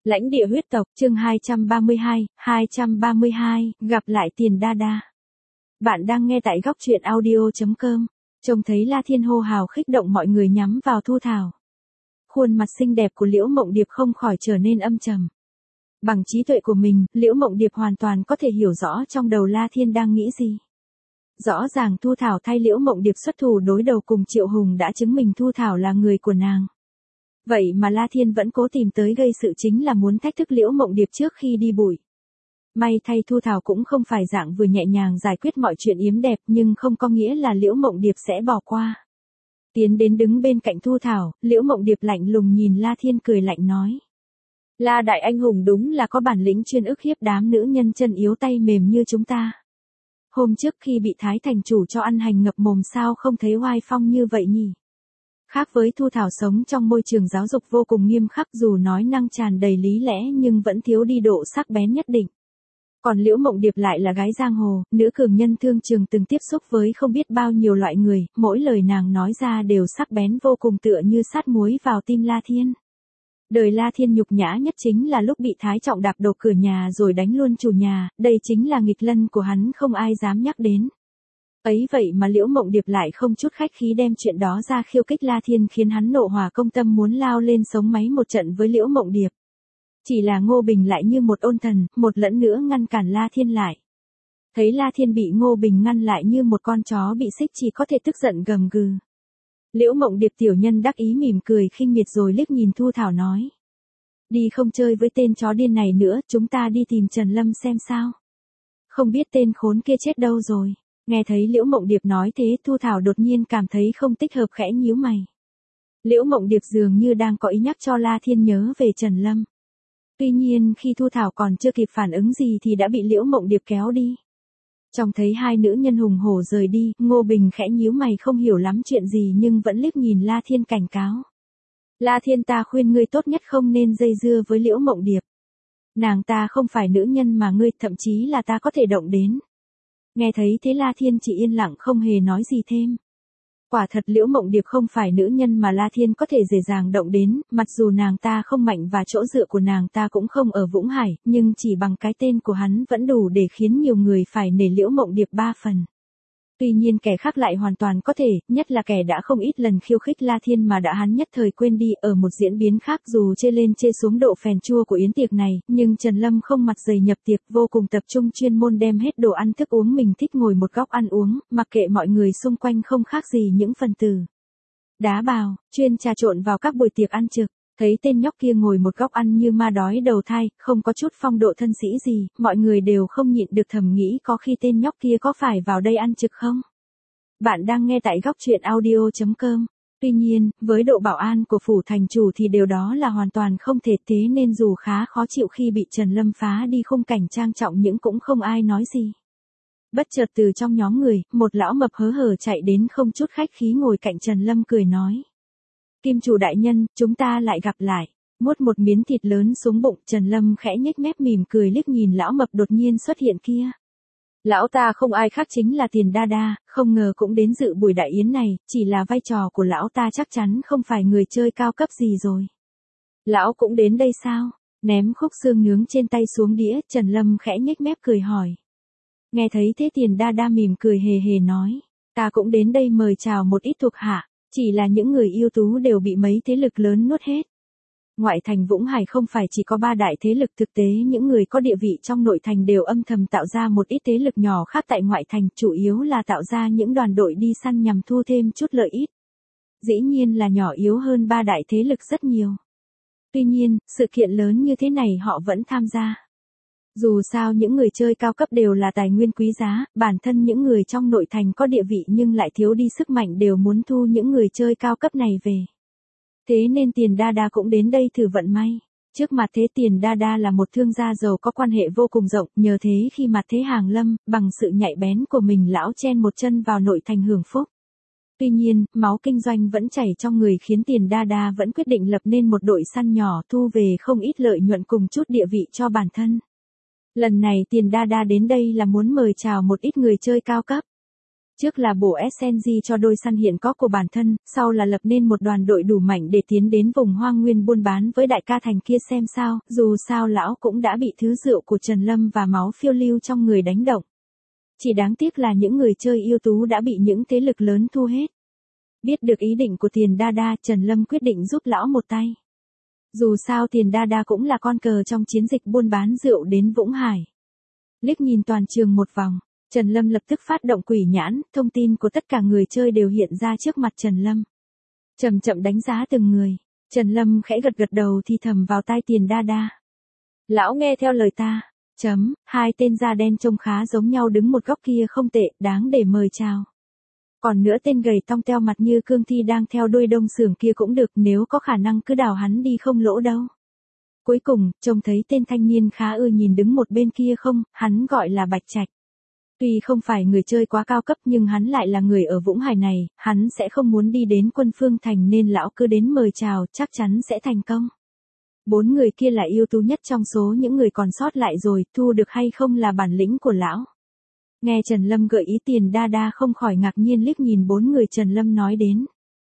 Lãnh địa huyết tộc, chương 232, gặp lại Tiền Đa Đa. Bạn đang nghe tại góc truyện audio.com. Trông thấy La Thiên hô hào khích động mọi người nhắm vào Thu Thảo. Khuôn mặt xinh đẹp của Liễu Mộng Điệp không khỏi trở nên âm trầm. Bằng trí tuệ của mình, Liễu Mộng Điệp hoàn toàn có thể hiểu rõ trong đầu La Thiên đang nghĩ gì. Rõ ràng Thu Thảo thay Liễu Mộng Điệp xuất thủ đối đầu cùng Triệu Hùng đã chứng minh Thu Thảo là người của nàng. Vậy mà La Thiên vẫn cố tìm tới gây sự, chính là muốn thách thức Liễu Mộng Điệp trước khi đi bụi. May thay Thu Thảo cũng không phải dạng vừa nhẹ nhàng giải quyết mọi chuyện yếm đẹp, nhưng không có nghĩa là Liễu Mộng Điệp sẽ bỏ qua. Tiến đến đứng bên cạnh Thu Thảo, Liễu Mộng Điệp lạnh lùng nhìn La Thiên cười lạnh nói. La đại anh hùng đúng là có bản lĩnh chuyên ức hiếp đám nữ nhân chân yếu tay mềm như chúng ta. Hôm trước khi bị Thái thành chủ cho ăn hành ngập mồm sao không thấy oai phong như vậy nhỉ? Khác với Thu Thảo sống trong môi trường giáo dục vô cùng nghiêm khắc, dù nói năng tràn đầy lý lẽ nhưng vẫn thiếu đi độ sắc bén nhất định. Còn Liễu Mộng Điệp lại là gái giang hồ, nữ cường nhân thương trường từng tiếp xúc với không biết bao nhiêu loại người, mỗi lời nàng nói ra đều sắc bén vô cùng, tựa như sát muối vào tim La Thiên. Đời La Thiên nhục nhã nhất chính là lúc bị Thái Trọng đạp đổ cửa nhà rồi đánh luôn chủ nhà, đây chính là nghịch lân của hắn, không ai dám nhắc đến. Ấy vậy mà Liễu Mộng Điệp lại không chút khách khí đem chuyện đó ra khiêu khích La Thiên, khiến hắn nộ hỏa công tâm muốn lao lên sống máy một trận với Liễu Mộng Điệp. Chỉ là Ngô Bình lại như một ôn thần, một lẫn nữa ngăn cản La Thiên lại. Thấy La Thiên bị Ngô Bình ngăn lại như một con chó bị xích, chỉ có thể tức giận gầm gừ. Liễu Mộng Điệp tiểu nhân đắc ý mỉm cười khinh miệt rồi liếc nhìn Thu Thảo nói. Đi không chơi với tên chó điên này nữa, chúng ta đi tìm Trần Lâm xem sao. Không biết tên khốn kia chết đâu rồi. Nghe thấy Liễu Mộng Điệp nói thế, Thu Thảo đột nhiên cảm thấy không thích hợp, khẽ nhíu mày. Liễu Mộng Điệp dường như đang có ý nhắc cho La Thiên nhớ về Trần Lâm. Tuy nhiên khi Thu Thảo còn chưa kịp phản ứng gì thì đã bị Liễu Mộng Điệp kéo đi. Trông thấy hai nữ nhân hùng hổ rời đi, Ngô Bình khẽ nhíu mày không hiểu lắm chuyện gì nhưng vẫn liếc nhìn La Thiên cảnh cáo. La Thiên, ta khuyên ngươi tốt nhất không nên dây dưa với Liễu Mộng Điệp. Nàng ta không phải nữ nhân mà ngươi, thậm chí là ta có thể động đến. Nghe thấy thế La Thiên chỉ yên lặng không hề nói gì thêm. Quả thật Liễu Mộng Điệp không phải nữ nhân mà La Thiên có thể dễ dàng động đến, mặc dù nàng ta không mạnh và chỗ dựa của nàng ta cũng không ở Vũng Hải, nhưng chỉ bằng cái tên của hắn vẫn đủ để khiến nhiều người phải nể Liễu Mộng Điệp 3 phần. Tuy nhiên kẻ khác lại hoàn toàn có thể, nhất là kẻ đã không ít lần khiêu khích La Thiên mà đã hắn nhất thời quên đi. Ở một diễn biến khác, dù chê lên chê xuống độ phèn chua của yến tiệc này, nhưng Trần Lâm không mặt dày nhập tiệc, vô cùng tập trung chuyên môn đem hết đồ ăn thức uống mình thích ngồi một góc ăn uống, mặc kệ mọi người xung quanh không khác gì những phần tử đá bào, chuyên trà trộn vào các buổi tiệc ăn trực. Thấy tên nhóc kia ngồi một góc ăn như ma đói đầu thai, không có chút phong độ thân sĩ gì, mọi người đều không nhịn được thầm nghĩ có khi tên nhóc kia có phải vào đây ăn trực không? Bạn đang nghe tại góc truyện audio.com. Tuy nhiên, với độ bảo an của phủ thành chủ thì điều đó là hoàn toàn không thể, thế nên dù khá khó chịu khi bị Trần Lâm phá đi khung cảnh trang trọng nhưng cũng không ai nói gì. Bất chợt từ trong nhóm người, một lão mập hớ hở chạy đến không chút khách khí ngồi cạnh Trần Lâm cười nói. Kim chủ đại nhân, chúng ta lại gặp lại. Nuốt một miếng thịt lớn xuống bụng, Trần Lâm khẽ nhếch mép mỉm cười liếc nhìn lão mập đột nhiên xuất hiện kia. Lão ta không ai khác chính là Tiền Đa Đa, không ngờ cũng đến dự buổi đại yến này, chỉ là vai trò của lão ta chắc chắn không phải người chơi cao cấp gì rồi. Lão cũng đến đây sao? Ném khúc xương nướng trên tay xuống đĩa, Trần Lâm khẽ nhếch mép cười hỏi. Nghe thấy thế Tiền Đa Đa mỉm cười hề hề nói. Ta cũng đến đây mời chào một ít thuộc hạ. Chỉ là những người ưu tú đều bị mấy thế lực lớn nuốt hết. Ngoại thành Vũng Hải không phải chỉ có 3 đại thế lực, thực tế những người có địa vị trong nội thành đều âm thầm tạo ra một ít thế lực nhỏ khác tại ngoại thành, chủ yếu là tạo ra những đoàn đội đi săn nhằm thu thêm chút lợi ích. Dĩ nhiên là nhỏ yếu hơn 3 đại thế lực rất nhiều. Tuy nhiên, sự kiện lớn như thế này họ vẫn tham gia. Dù sao những người chơi cao cấp đều là tài nguyên quý giá, bản thân những người trong nội thành có địa vị nhưng lại thiếu đi sức mạnh đều muốn thu những người chơi cao cấp này về. Thế nên Tiền Đa Đa cũng đến đây thử vận may. Trước mặt thế Tiền Đa Đa là một thương gia giàu có quan hệ vô cùng rộng, nhờ thế khi mặt thế hàng lâm, bằng sự nhạy bén của mình lão chen một chân vào nội thành hưởng phúc. Tuy nhiên, máu kinh doanh vẫn chảy trong người khiến Tiền Đa Đa vẫn quyết định lập nên một đội săn nhỏ thu về không ít lợi nhuận cùng chút địa vị cho bản thân. Lần này Tiền Đa Đa đến đây là muốn mời chào một ít người chơi cao cấp. Trước là bổ SNG cho đôi săn hiện có của bản thân, sau là lập nên một đoàn đội đủ mạnh để tiến đến vùng hoang nguyên buôn bán với đại ca Thành kia xem sao, dù sao lão cũng đã bị thứ rượu của Trần Lâm và máu phiêu lưu trong người đánh động. Chỉ đáng tiếc là những người chơi ưu tú đã bị những thế lực lớn thu hết. Biết được ý định của Tiền Đa Đa, Trần Lâm quyết định giúp lão một tay. Dù sao Tiền Đa Đa cũng là con cờ trong chiến dịch buôn bán rượu đến Vũng Hải. Liếc nhìn toàn trường một vòng, Trần Lâm lập tức phát động quỷ nhãn, thông tin của tất cả người chơi đều hiện ra trước mặt Trần Lâm. Chậm chậm đánh giá từng người, Trần Lâm khẽ gật gật đầu thì thầm vào tai Tiền Đa Đa. Lão nghe theo lời ta. Hai tên da đen trông khá giống nhau đứng một góc kia không tệ, đáng để mời chào. Còn nữa tên gầy tong teo mặt như cương thi đang theo đuôi đông sưởng kia cũng được, nếu có khả năng cứ đào hắn đi không lỗ đâu. Cuối cùng, trông thấy tên thanh niên khá ưa nhìn đứng một bên kia không, hắn gọi là Bạch Trạch. Tuy không phải người chơi quá cao cấp nhưng hắn lại là người ở Vũng Hải này, hắn sẽ không muốn đi đến Quân Phương Thành nên lão cứ đến mời chào, chắc chắn sẽ thành công. 4 người kia là ưu tú nhất trong số những người còn sót lại rồi, thu được hay không là bản lĩnh của lão. Nghe Trần Lâm gợi ý Tiền Đa Đa không khỏi ngạc nhiên liếc nhìn 4 người Trần Lâm nói đến.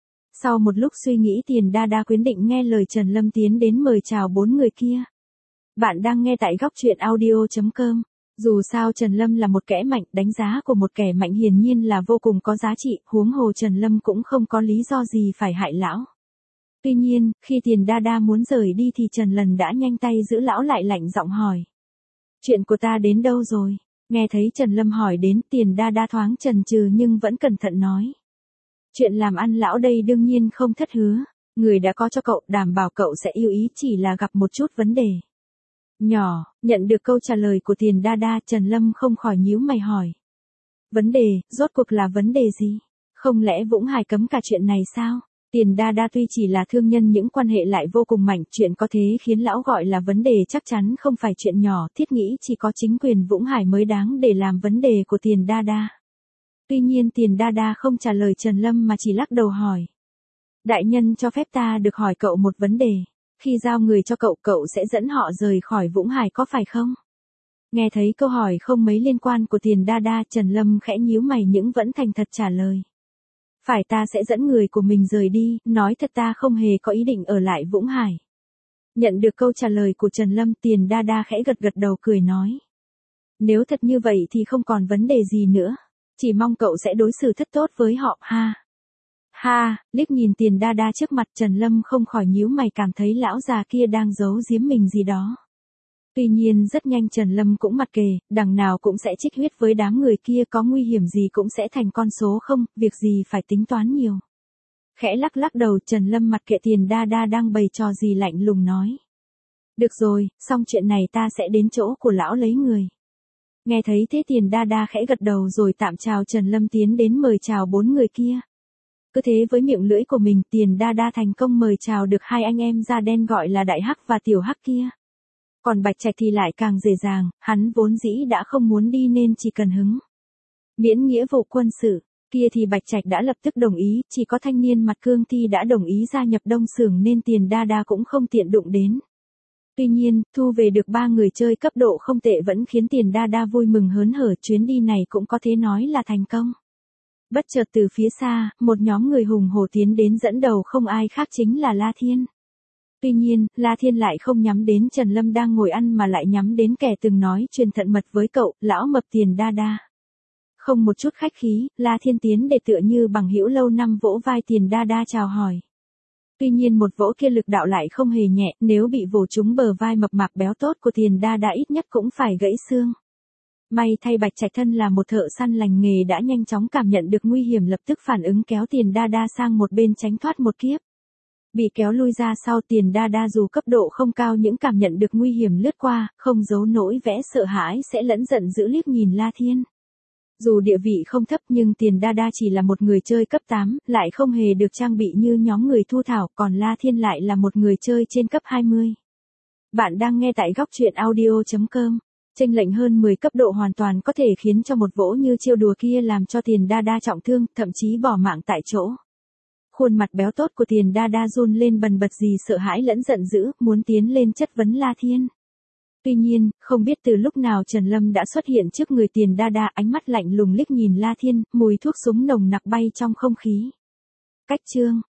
Sau một lúc suy nghĩ Tiền Đa Đa quyết định nghe lời Trần Lâm tiến đến mời chào 4 người kia. Bạn đang nghe tại góc truyện audio.com. Dù sao Trần Lâm là một kẻ mạnh, đánh giá của một kẻ mạnh hiển nhiên là vô cùng có giá trị, huống hồ Trần Lâm cũng không có lý do gì phải hại lão. Tuy nhiên, khi Tiền Đa Đa muốn rời đi thì Trần Lần đã nhanh tay giữ lão lại, lạnh giọng hỏi. Chuyện của ta đến đâu rồi? Nghe thấy Trần Lâm hỏi đến, Tiền Đa Đa thoáng chần chừ nhưng vẫn cẩn thận nói. Chuyện làm ăn lão đây đương nhiên không thất hứa, người đã có cho cậu, đảm bảo cậu sẽ yêu ý, chỉ là gặp một chút vấn đề nhỏ. Nhận được câu trả lời của Tiền Đa Đa, Trần Lâm không khỏi nhíu mày hỏi. Vấn đề, rốt cuộc là vấn đề gì? Không lẽ Vũng Hải cấm cả chuyện này sao? Tiền Đa Đa tuy chỉ là thương nhân những quan hệ lại vô cùng mạnh, chuyện có thế khiến lão gọi là vấn đề chắc chắn không phải chuyện nhỏ, thiết nghĩ chỉ có chính quyền Vũng Hải mới đáng để làm vấn đề của Tiền Đa Đa. Tuy nhiên Tiền Đa Đa không trả lời Trần Lâm mà chỉ lắc đầu hỏi. Đại nhân cho phép ta được hỏi cậu một vấn đề, khi giao người cho cậu, cậu sẽ dẫn họ rời khỏi Vũng Hải có phải không? Nghe thấy câu hỏi không mấy liên quan của Tiền Đa Đa, Trần Lâm khẽ nhíu mày nhưng vẫn thành thật trả lời. Phải, ta sẽ dẫn người của mình rời đi, nói thật ta không hề có ý định ở lại Vũng Hải. Nhận được câu trả lời của Trần Lâm, Tiền Đa Đa khẽ gật gật đầu cười nói. Nếu thật như vậy thì không còn vấn đề gì nữa, chỉ mong cậu sẽ đối xử thật tốt với họ, ha. Ha, liếc nhìn Tiền Đa Đa trước mặt, Trần Lâm không khỏi nhíu mày, cảm thấy lão già kia đang giấu giếm mình gì đó. Tuy nhiên rất nhanh Trần Lâm cũng mặc kệ, đằng nào cũng sẽ trích huyết với đám người kia, có nguy hiểm gì cũng sẽ thành con số không, việc gì phải tính toán nhiều. Khẽ lắc lắc đầu, Trần Lâm mặc kệ Tiền Đa Đa đang bày trò gì, lạnh lùng nói. Được rồi, xong chuyện này ta sẽ đến chỗ của lão lấy người. Nghe thấy thế Tiền Đa Đa khẽ gật đầu rồi tạm chào Trần Lâm tiến đến mời chào 4 người kia. Cứ thế với miệng lưỡi của mình, Tiền Đa Đa thành công mời chào được hai anh em da đen gọi là Đại Hắc và Tiểu Hắc kia. Còn Bạch Trạch thì lại càng dễ dàng, hắn vốn dĩ đã không muốn đi nên chỉ cần hứng miễn nghĩa vụ quân sự, kia thì Bạch Trạch đã lập tức đồng ý, chỉ có thanh niên mặt cương thi đã đồng ý gia nhập đông xưởng nên Tiền Đa Đa cũng không tiện đụng đến. Tuy nhiên, thu về được 3 người chơi cấp độ không tệ vẫn khiến Tiền Đa Đa vui mừng hớn hở, chuyến đi này cũng có thể nói là thành công. Bất chợt từ phía xa, một nhóm người hùng hổ tiến đến, dẫn đầu không ai khác chính là La Thiên. Tuy nhiên, La Thiên lại không nhắm đến Trần Lâm đang ngồi ăn mà lại nhắm đến kẻ từng nói chuyện thận mật với cậu, lão mập Tiền Đa Đa. Không một chút khách khí, La Thiên tiến để tựa như bằng hữu lâu năm vỗ vai Tiền Đa Đa chào hỏi. Tuy nhiên một vỗ kia lực đạo lại không hề nhẹ, nếu bị vỗ trúng bờ vai mập mạp béo tốt của Tiền Đa Đa ít nhất cũng phải gãy xương. May thay Bạch Trạch thân là một thợ săn lành nghề đã nhanh chóng cảm nhận được nguy hiểm, lập tức phản ứng kéo Tiền Đa Đa sang một bên tránh thoát một kiếp. Bị kéo lui ra sau, Tiền Đa Đa dù cấp độ không cao những cảm nhận được nguy hiểm lướt qua, không giấu nổi vẻ sợ hãi sẽ lẫn giận dữ liếc nhìn La Thiên. Dù địa vị không thấp nhưng Tiền Đa Đa chỉ là một người chơi cấp 8, lại không hề được trang bị như nhóm người Thu Thảo, còn La Thiên lại là một người chơi trên cấp 20. Bạn đang nghe tại góc truyện audio.com. Chênh lệch hơn 10 cấp độ hoàn toàn có thể khiến cho một vỗ như chiêu đùa kia làm cho Tiền Đa Đa trọng thương, thậm chí bỏ mạng tại chỗ. Khuôn mặt béo tốt của Tiền Đa Đa run lên bần bật, gì sợ hãi lẫn giận dữ, muốn tiến lên chất vấn La Thiên. Tuy nhiên, không biết từ lúc nào Trần Lâm đã xuất hiện trước người Tiền Đa Đa, ánh mắt lạnh lùng liếc nhìn La Thiên, mùi thuốc súng nồng nặc bay trong không khí. Cách chương